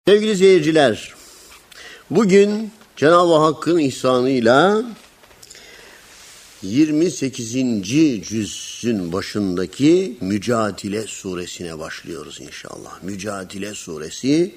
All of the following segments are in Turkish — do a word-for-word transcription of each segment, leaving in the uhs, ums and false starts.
Sevgili seyirciler, bugün Cenab-ı Hakk'ın ihsanıyla yirmi sekizinci cüzün başındaki Mücadele suresine başlıyoruz inşallah. Mücadele suresi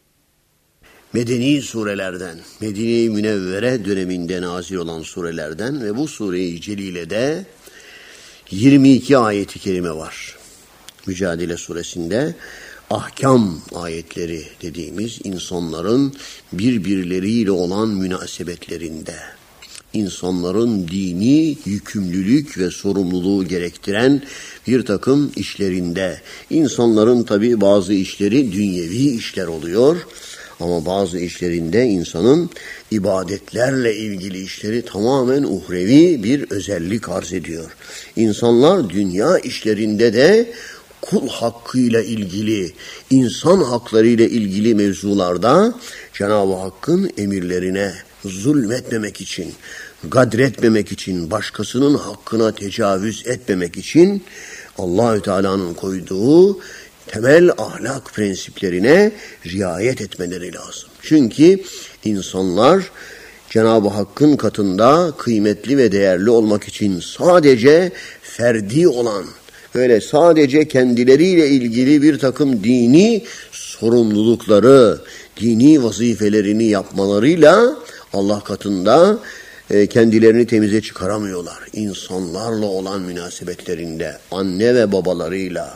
Medeni surelerden, Medine-i Münevvere döneminde nazil olan surelerden ve bu sure-i celilede yirmi iki ayet-i kerime var. Mücadele suresinde ahkam ayetleri dediğimiz insanların birbirleriyle olan münasebetlerinde, insanların dini yükümlülük ve sorumluluğu gerektiren bir takım işlerinde, insanların tabii bazı işleri dünyevi işler oluyor ama bazı işlerinde insanın ibadetlerle ilgili işleri tamamen uhrevi bir özellik arz ediyor. İnsanlar dünya işlerinde de kul hakkıyla ilgili, insan haklarıyla ilgili mevzularda Cenab-ı Hakk'ın emirlerine zulmetmemek için, gadretmemek için, başkasının hakkına tecavüz etmemek için Allahü Teala'nın koyduğu temel ahlak prensiplerine riayet etmeleri lazım. Çünkü insanlar Cenab-ı Hakk'ın katında kıymetli ve değerli olmak için sadece ferdi olan, böyle sadece kendileriyle ilgili bir takım dini sorumlulukları, dini vazifelerini yapmalarıyla Allah katında e, kendilerini temize çıkaramıyorlar. İnsanlarla olan münasebetlerinde, anne ve babalarıyla,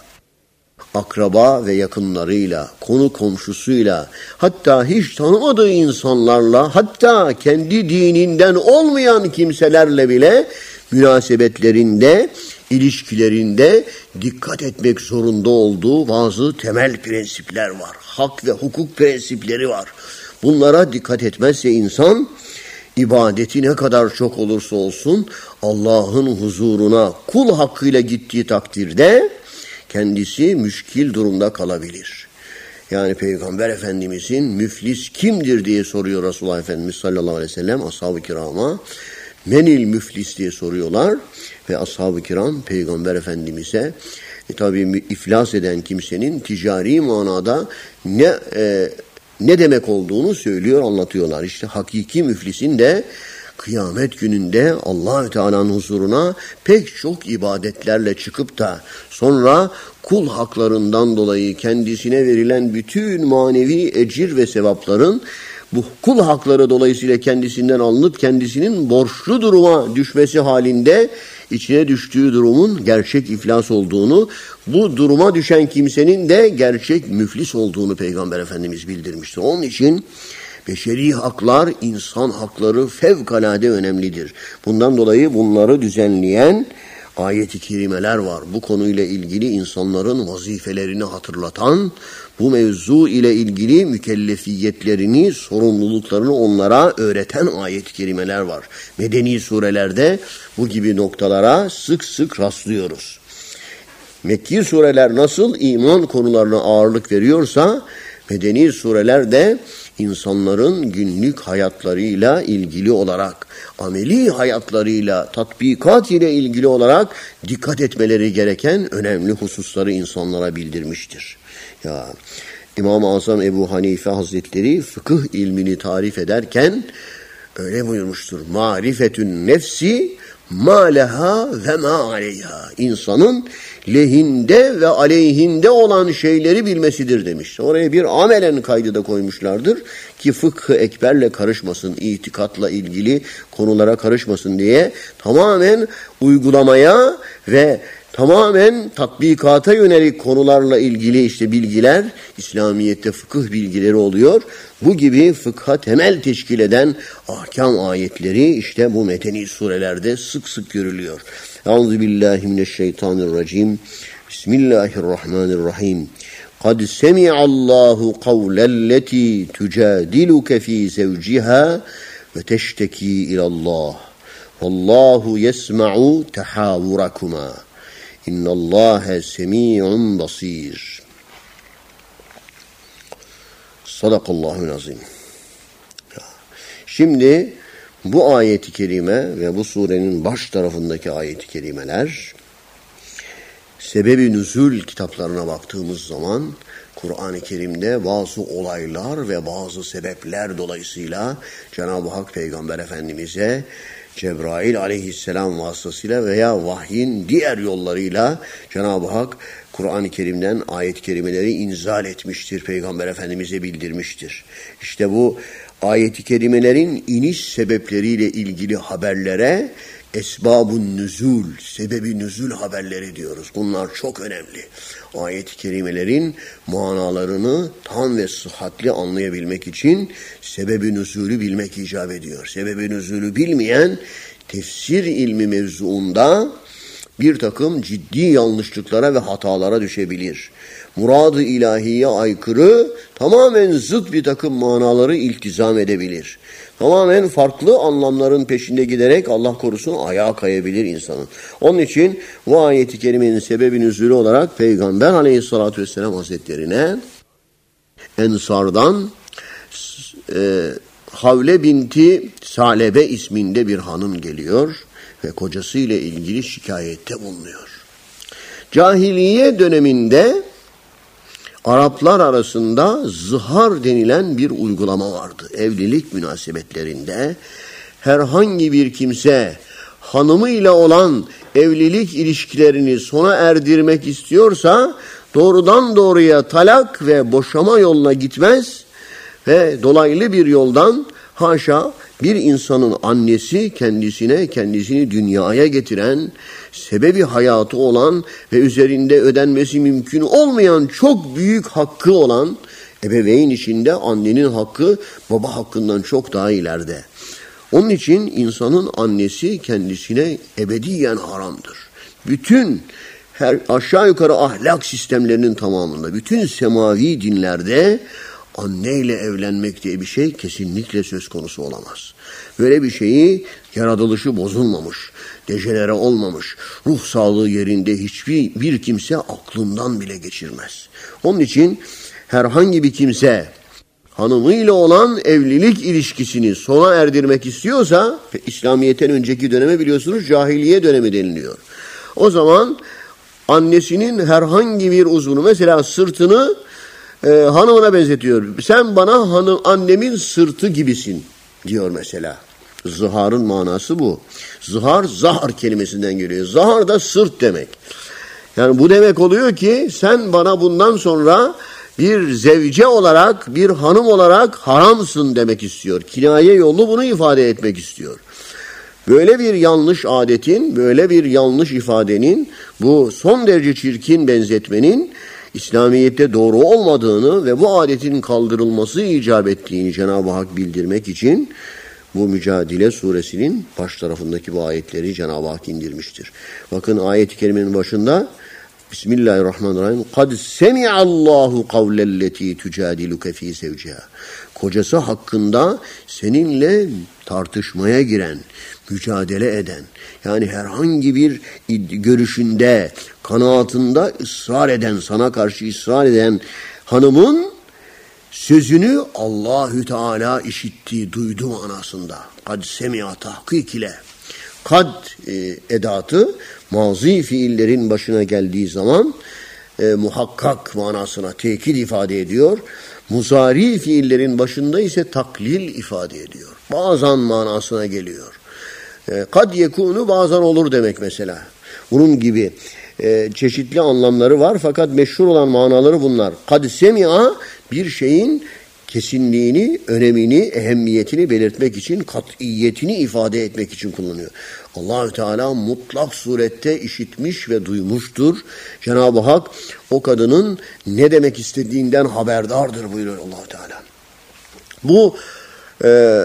akraba ve yakınlarıyla, konu komşusuyla, hatta hiç tanımadığı insanlarla, hatta kendi dininden olmayan kimselerle bile münasebetlerinde, ilişkilerinde dikkat etmek zorunda olduğu bazı temel prensipler var. Hak ve hukuk prensipleri var. Bunlara dikkat etmezse insan, ibadeti ne kadar çok olursa olsun Allah'ın huzuruna kul hakkıyla gittiği takdirde kendisi müşkil durumda kalabilir. Yani Peygamber Efendimizin müflis kimdir diye soruyor Resulullah Efendimiz sallallahu aleyhi ve sellem ashab-ı kirama. Menil müflis diye soruyorlar ve ashab-ı kiram Peygamber Efendimiz'e e, tabii iflas eden kimsenin ticari manada ne e, ne demek olduğunu söylüyor, anlatıyorlar. İşte hakiki müflisin de kıyamet gününde Allah-u Teala'nın huzuruna pek çok ibadetlerle çıkıp da sonra kul haklarından dolayı kendisine verilen bütün manevi ecir ve sevapların bu kul hakları dolayısıyla kendisinden alınıp kendisinin borçlu duruma düşmesi halinde içine düştüğü durumun gerçek iflas olduğunu, bu duruma düşen kimsenin de gerçek müflis olduğunu Peygamber Efendimiz bildirmiştir. Onun için beşeri haklar, insan hakları fevkalade önemlidir. Bundan dolayı bunları düzenleyen ayet-i kerimeler var. Bu konuyla ilgili insanların vazifelerini hatırlatan, bu mevzu ile ilgili mükellefiyetlerini, sorumluluklarını onlara öğreten ayet-i kerimeler var. Medeni surelerde bu gibi noktalara sık sık rastlıyoruz. Mekki sureler nasıl iman konularına ağırlık veriyorsa, medeni sureler de insanların günlük hayatlarıyla ilgili olarak, ameli hayatlarıyla, tatbikat ile ilgili olarak dikkat etmeleri gereken önemli hususları insanlara bildirmiştir. Ya İmam-ı Azam Ebu Hanife Hazretleri fıkıh ilmini tarif ederken öyle buyurmuştur. Marifetün nefsi ma leha ve ma aleyha. İnsanın lehinde ve aleyhinde olan şeyleri bilmesidir demiş. Oraya bir amelen kaydı da koymuşlardır ki fıkhı ekberle karışmasın, itikatla ilgili konulara karışmasın diye tamamen uygulamaya ve tamamen tatbikata yönelik konularla ilgili işte bilgiler, İslamiyet'te fıkıh bilgileri oluyor. Bu gibi fıkha temel teşkil eden ahkam ayetleri işte bu medeni surelerde sık sık görülüyor. Euzubillahimineşşeytanirracim. Bismillahirrahmanirrahim. قَدْ سَمِعَ اللّٰهُ قَوْلَ الَّتِي تُجَادِلُكَ ف۪ي زَوْجِهَا وَتَشْتَك۪ي اِلَى اللّٰهِ وَاللّٰهُ يَسْمَعُ تَحَاوُرَكُمَا İnna Allahe semi'un basir. Sadakallahul azim. Şimdi bu ayet-i kerime ve bu surenin baş tarafındaki ayet-i kerimeler sebebi nüzul kitaplarına baktığımız zaman Kur'an-ı Kerim'de bazı olaylar ve bazı sebepler dolayısıyla Cenab-ı Hak Peygamber Efendimiz'e Cebrail aleyhisselam vasıtasıyla veya vahyin diğer yollarıyla Cenab-ı Hak Kur'an-ı Kerim'den ayet-i kerimeleri inzal etmiştir. Peygamber Efendimiz'e bildirmiştir. İşte bu ayet-i kerimelerin iniş sebepleriyle ilgili haberlere esbab-ı nüzul, sebebi nüzul haberleri diyoruz. Bunlar çok önemli. Ayet-i kerimelerin manalarını tam ve sıhhatli anlayabilmek için sebebi nüzulü bilmek icap ediyor. Sebebi nüzulü bilmeyen tefsir ilmi mevzuunda bir takım ciddi yanlışlıklara ve hatalara düşebilir. Murad-ı ilahiye aykırı, tamamen zıt bir takım manaları iltizam edebilir. Tamamen farklı anlamların peşinde giderek Allah korusun ayağa kayabilir insanın. Onun için bu ayet-i kerimenin sebebi nüzulü olarak Peygamber aleyhissalatü vesselam hazretlerine Ensar'dan e, Havle binti Salebe isminde bir hanım geliyor ve kocasıyla ilgili şikayette bulunuyor. Cahiliye döneminde Araplar arasında zihar denilen bir uygulama vardı. Evlilik münasebetlerinde herhangi bir kimse hanımıyla olan evlilik ilişkilerini sona erdirmek istiyorsa doğrudan doğruya talak ve boşama yoluna gitmez ve dolaylı bir yoldan haşa bir insanın annesi kendisine kendisini dünyaya getiren, sebebi hayatı olan ve üzerinde ödenmesi mümkün olmayan çok büyük hakkı olan ebeveyn içinde annenin hakkı baba hakkından çok daha ileride. Onun için insanın annesi kendisine ebediyen haramdır. Bütün her aşağı yukarı ahlak sistemlerinin tamamında, bütün semavi dinlerde anneyle evlenmek diye bir şey kesinlikle söz konusu olamaz. Böyle bir şeyi yaratılışı bozulmamış, dejenere olmamış, ruh sağlığı yerinde hiçbir bir kimse aklından bile geçirmez. Onun için herhangi bir kimse hanımıyla olan evlilik ilişkisini sona erdirmek istiyorsa, İslamiyet'ten önceki döneme biliyorsunuz cahiliye dönemi deniliyor. O zaman annesinin herhangi bir uzvunu, mesela sırtını e, hanımına benzetiyor. Sen bana hanım, annemin sırtı gibisin diyor mesela. Zıharın manası bu. Zıhar, zahar kelimesinden geliyor. Zahar da sırt demek. Yani bu demek oluyor ki sen bana bundan sonra bir zevce olarak, bir hanım olarak haramsın demek istiyor. Kinaye yolu bunu ifade etmek istiyor. Böyle bir yanlış adetin, böyle bir yanlış ifadenin, bu son derece çirkin benzetmenin İslamiyet'te doğru olmadığını ve bu adetin kaldırılması icap ettiğini Cenab-ı Hak bildirmek için bu Mücadele suresinin baş tarafındaki bu ayetleri Cenab-ı Hak indirmiştir. Bakın ayet-i kerimenin başında Bismillahirrahmanirrahim. Kad semi'allahu kavlelleti tujadiluke fi zevciha. Kocası hakkında seninle tartışmaya giren, mücadele eden, yani herhangi bir görüşünde, kanaatında ısrar eden, sana karşı ısrar eden hanımın sözünü Allahü Teala işitti, duydu manasında. Kad semi'a tahkik ile. Kad e, edatı mazi fiillerin başına geldiği zaman e, muhakkak manasına tekit ifade ediyor. Muzari fiillerin başında ise taklil ifade ediyor. Bazen manasına geliyor. E, kad yekunu bazen olur demek mesela. Bunun gibi e, çeşitli anlamları var fakat meşhur olan manaları bunlar. Kad semi'a bir şeyin kesinliğini, önemini, ehemmiyetini belirtmek için, kat'iyetini ifade etmek için kullanıyor. Allah-u Teala mutlak surette işitmiş ve duymuştur. Cenab-ı Hak o kadının ne demek istediğinden haberdardır buyuruyor Allah-u Teala. Bu e,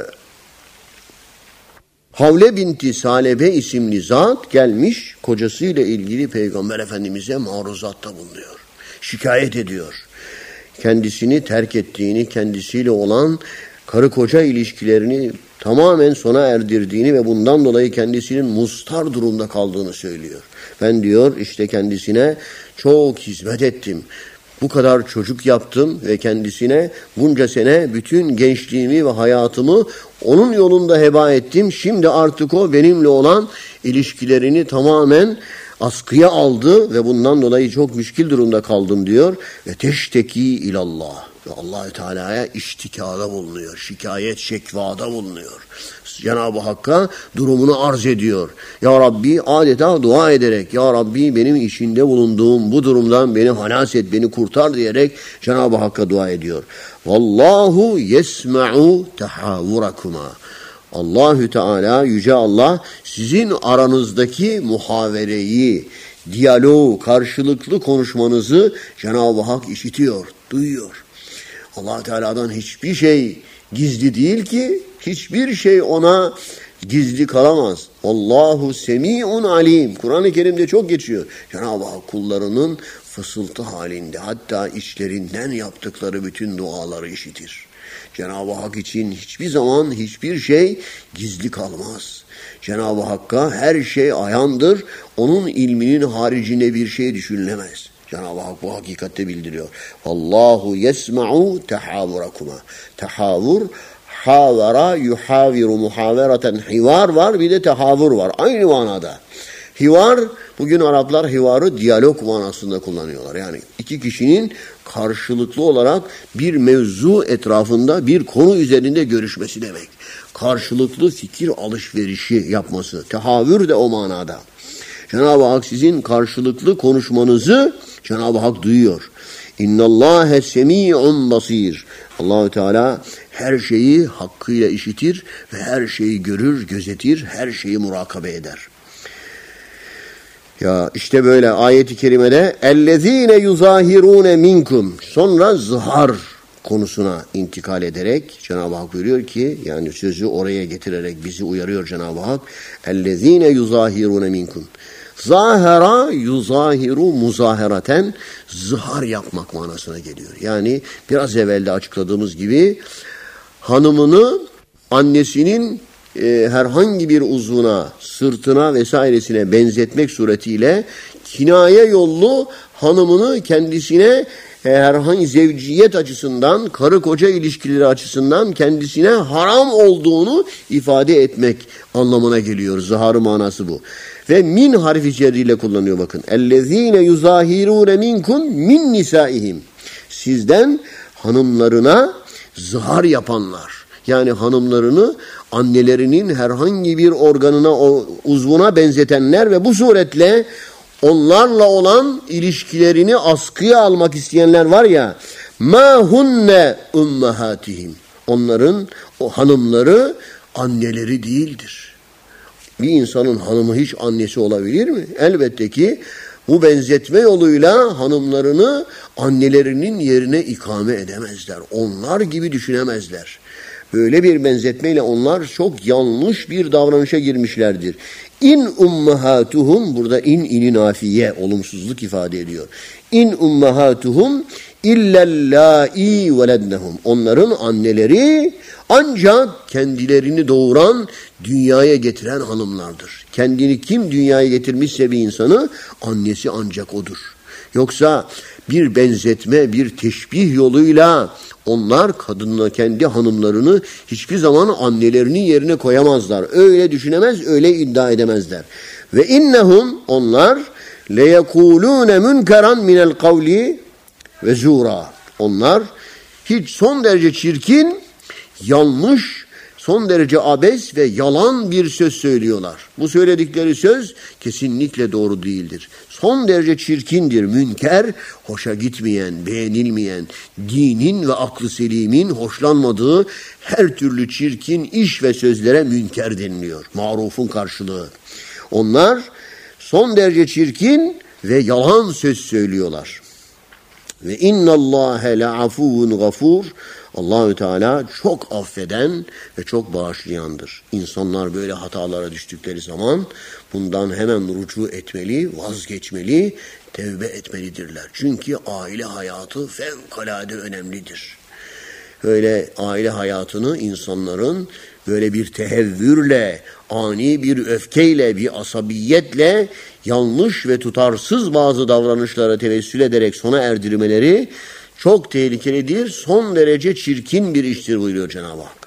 Havle binti Salebe isimli zat gelmiş, kocasıyla ilgili Peygamber Efendimiz'e maruzatta bulunuyor. Şikayet ediyor. Kendisini terk ettiğini, kendisiyle olan karı koca ilişkilerini tamamen sona erdirdiğini ve bundan dolayı kendisinin mustar durumda kaldığını söylüyor. Ben diyor işte kendisine çok hizmet ettim. Bu kadar çocuk yaptım ve kendisine bunca sene bütün gençliğimi ve hayatımı onun yolunda heba ettim. Şimdi artık o benimle olan ilişkilerini tamamen askıya aldı ve bundan dolayı çok müşkil durumda kaldım diyor. Ve teşteki ilallah. Ve Allah-u Teala'ya iştikada bulunuyor. Şikayet, şekvada bulunuyor. Cenab-ı Hakk'a durumunu arz ediyor. Ya Rabbi adeta dua ederek, Ya Rabbi benim içinde bulunduğum bu durumdan beni halas et, beni kurtar diyerek Cenab-ı Hakk'a dua ediyor. Vallahu yesma'u tehavvurakuma. Allahü Teala, Yüce Allah sizin aranızdaki muhavereyi, diyaloğu, karşılıklı konuşmanızı Cenab-ı Hak işitiyor, duyuyor. Allah Teala'dan hiçbir şey gizli değil ki, hiçbir şey ona gizli kalamaz. Allahu semi'un alim. Kur'an-ı Kerim'de çok geçiyor. Cenab-ı Hak kullarının fısıltı halinde, hatta içlerinden yaptıkları bütün duaları işitir. Cenab-ı Hak için hiçbir zaman hiçbir şey gizli kalmaz. Cenab-ı Hakk'a her şey ayandır. Onun ilminin haricinde bir şey düşünülemez. Cenab-ı Hak bu hakikatte bildiriyor. Allahu yesma'u tehavvurakuma. Tehavvur, havara, yuhaviru, muhavereten, hivar var, bir de tehavvur var. Aynı manada. Hivar, bugün Araplar hivarı diyalog manasında kullanıyorlar. Yani iki kişinin karşılıklı olarak bir mevzu etrafında bir konu üzerinde görüşmesi demek. Karşılıklı fikir alışverişi yapması. Tehavvür de o manada. Cenab-ı Hak sizin karşılıklı konuşmanızı Cenab-ı Hak duyuyor. İnnallâhe semî'un basîr. Allah-u Teala her şeyi hakkıyla işitir ve her şeyi görür, gözetir, her şeyi murakabe eder. Ya işte böyle ayet-i kerimede ellezîne yuzâhirûne minkum. Sonra zihar konusuna intikal ederek Cenab-ı Hak buyuruyor ki, yani sözü oraya getirerek bizi uyarıyor Cenab-ı Hak. Ellezîne yuzâhirûne minkum. Zahara yuzahiru muzaheraten, zihar yapmak manasına geliyor. Yani biraz evvel de açıkladığımız gibi hanımını annesinin e, herhangi bir uzvuna, sırtına vesairesine benzetmek suretiyle kinaye yollu hanımını kendisine e, herhangi zevciyet açısından, karı koca ilişkileri açısından kendisine haram olduğunu ifade etmek anlamına geliyor. Ziharı manası bu. Ve min harfi cerriyle kullanıyor bakın. Ellezîne yuzâhirûne minkum min nisâihim. Sizden hanımlarına zihar yapanlar. Yani hanımlarını annelerinin herhangi bir organına, o uzvuna benzetenler ve bu suretle onlarla olan ilişkilerini askıya almak isteyenler var ya. mâ hunne ummahatihim. Onların, o hanımları anneleri değildir. Bir insanın hanımı hiç annesi olabilir mi? Elbette ki bu benzetme yoluyla hanımlarını annelerinin yerine ikame edemezler. Onlar gibi düşünemezler. Böyle bir benzetmeyle onlar çok yanlış bir davranışa girmişlerdir. İn ummahatuhum, burada in ini nafiye, olumsuzluk ifade ediyor. İn ummahatuhum illellâi velednehum. Onların anneleri ancak kendilerini doğuran, dünyaya getiren hanımlardır. Kendini kim dünyaya getirmişse bir insanı, annesi ancak odur. Yoksa bir benzetme, bir teşbih yoluyla onlar kadınla kendi hanımlarını hiçbir zaman annelerinin yerine koyamazlar. Öyle düşünemez, öyle iddia edemezler. Ve innehum, onlar leyekulûne münkeran minel kavli ve zura. Onlar hiç son derece çirkin, yanlış, son derece abes ve yalan bir söz söylüyorlar. Bu söyledikleri söz kesinlikle doğru değildir. Son derece çirkindir, münker, hoşa gitmeyen, beğenilmeyen, dinin ve aklı selimin hoşlanmadığı her türlü çirkin iş ve sözlere münker deniliyor. Marufun karşılığı. Onlar son derece çirkin ve yalan söz söylüyorlar. Ve innallâhe le'afûvun gafûr. Allahü Teala çok affeden ve çok bağışlayandır. İnsanlar böyle hatalara düştükleri zaman bundan hemen rücu etmeli, vazgeçmeli, tevbe etmelidirler. Çünkü aile hayatı fevkalade önemlidir. Böyle aile hayatını insanların böyle bir tehevvürle, ani bir öfkeyle, bir asabiyetle yanlış ve tutarsız bazı davranışlara tevessül ederek sona erdirmeleri çok tehlikelidir. Son derece çirkin bir iştir buyuruyor Cenab-ı Hak.